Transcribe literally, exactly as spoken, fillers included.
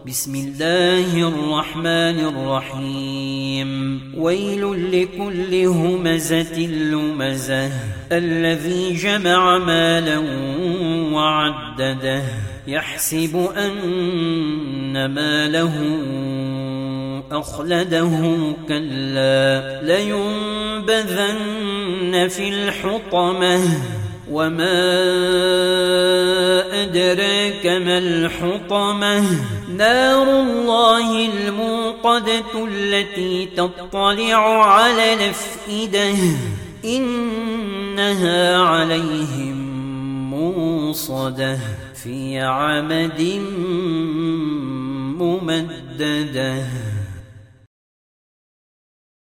بسم الله الرحمن الرحيم ويل لكل همزة لمزة الذي جمع مالا وعدده يحسب أن ماله أخلده كلا لينبذن في الحطمة وما أدراك ما الحطمة نار الله الموقدة التي تطلع على الأفئدة إنها عليهم موصدة في عمد ممددة.